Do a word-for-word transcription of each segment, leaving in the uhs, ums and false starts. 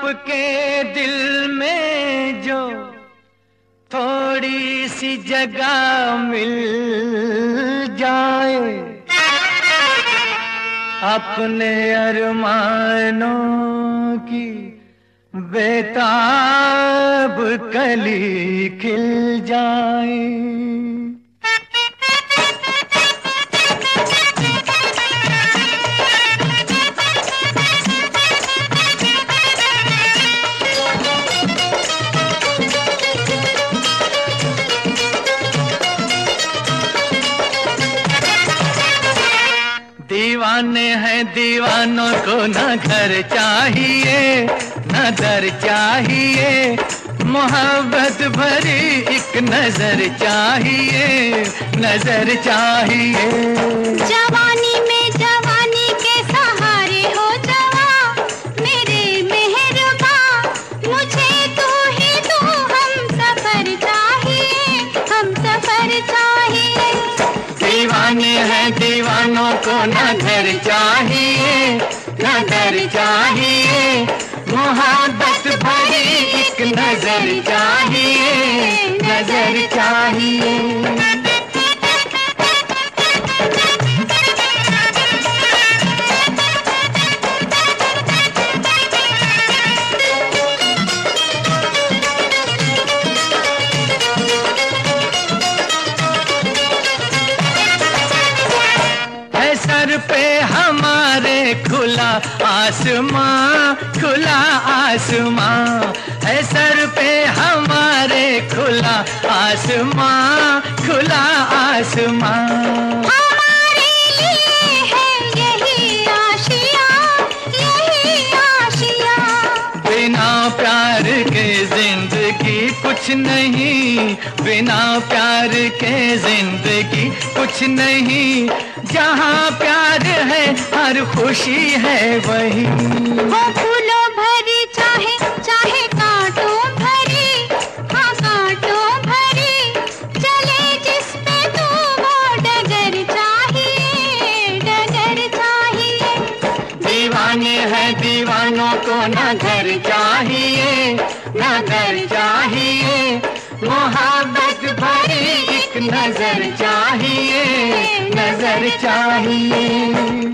आपके दिल में जो थोड़ी सी जगह मिल जाए, अपने अरमानों की बेताब कली खिल जाए। दीवाने हैं दीवानों को न घर चाहिए न दर चाहिए, मोहब्बत भरी एक नजर चाहिए, नजर चाहिए। जवानी में जवानी के सहारे हो जवा मेरे मेहरबा, मुझे तू ही तू हम सफर चाहिए, हम सफर चाहिए। दीवाने हैं दीवानों को न घर चाहिए न दर चाहिए, मोहब्बत भरी एक नजर चाहिए, नजर चाहिए। सर पे हमारे खुला आसमां, खुला आसमां है सर पे हमारे, खुला आसमां, खुला आसमां। हमारे लिए है यही आशिया, यही आशिया। बिना प्यार के जिंदगी कुछ नहीं, बिना प्यार के जिंदगी कुछ नहीं, जहाँ प्यार है हर खुशी है वही। वो फूलों भरी चाहे चाहे कांटों भरी, हाँ कांटों भरी, चले जिस पे तू वो डगर चाहिए, डगर चाहिए। दीवाने हैं दीवानों को न घर चाहिए न दर चाहिए, मोहब्बत भरी एक नजर चाहिए, नजर चाहिए।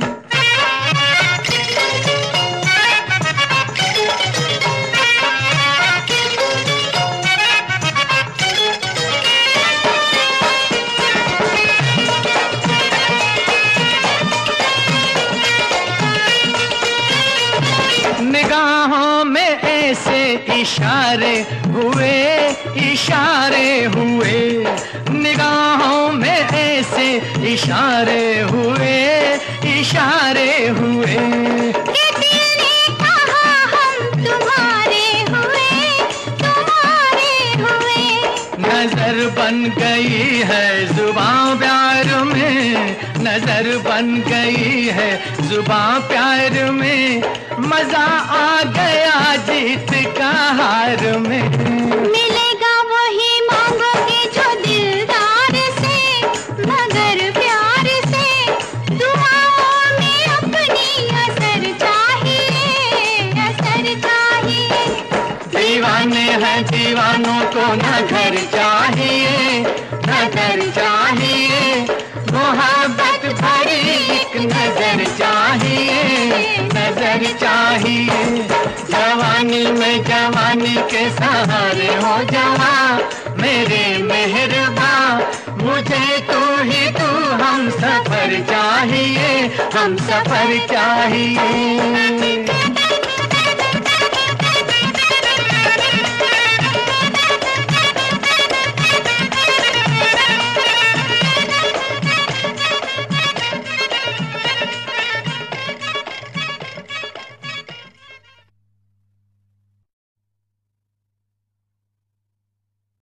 निगाहों में ऐसे इशारे हुए, इशारे हुए, निगाहों में ऐसे इशारे हुए, इशारे हुए। कि दिल ने कहा हम तुम्हारे हुए, तुम्हारे हुए। नजर बन गई है जुबां प्यार में, नजर बन गई है जुबां प्यार में, मजा आ गया जीत का हार में। मिलेगा वही मांगोगे जो दिलदार से, मगर प्यार से, दुआओं में अपनी असर चाहिए, असर चाहिए। दीवाने हैं दीवानों को न घर चाहिए न दर चाहिए, मोहब्बत भरी एक नजर चाहिए, नजर चाहिए। जवानी में जवानी के सहारे हो जवा मेरे मेहरबा, मुझे तू ही तू हम सफर चाहिए, हम सफर चाहिए।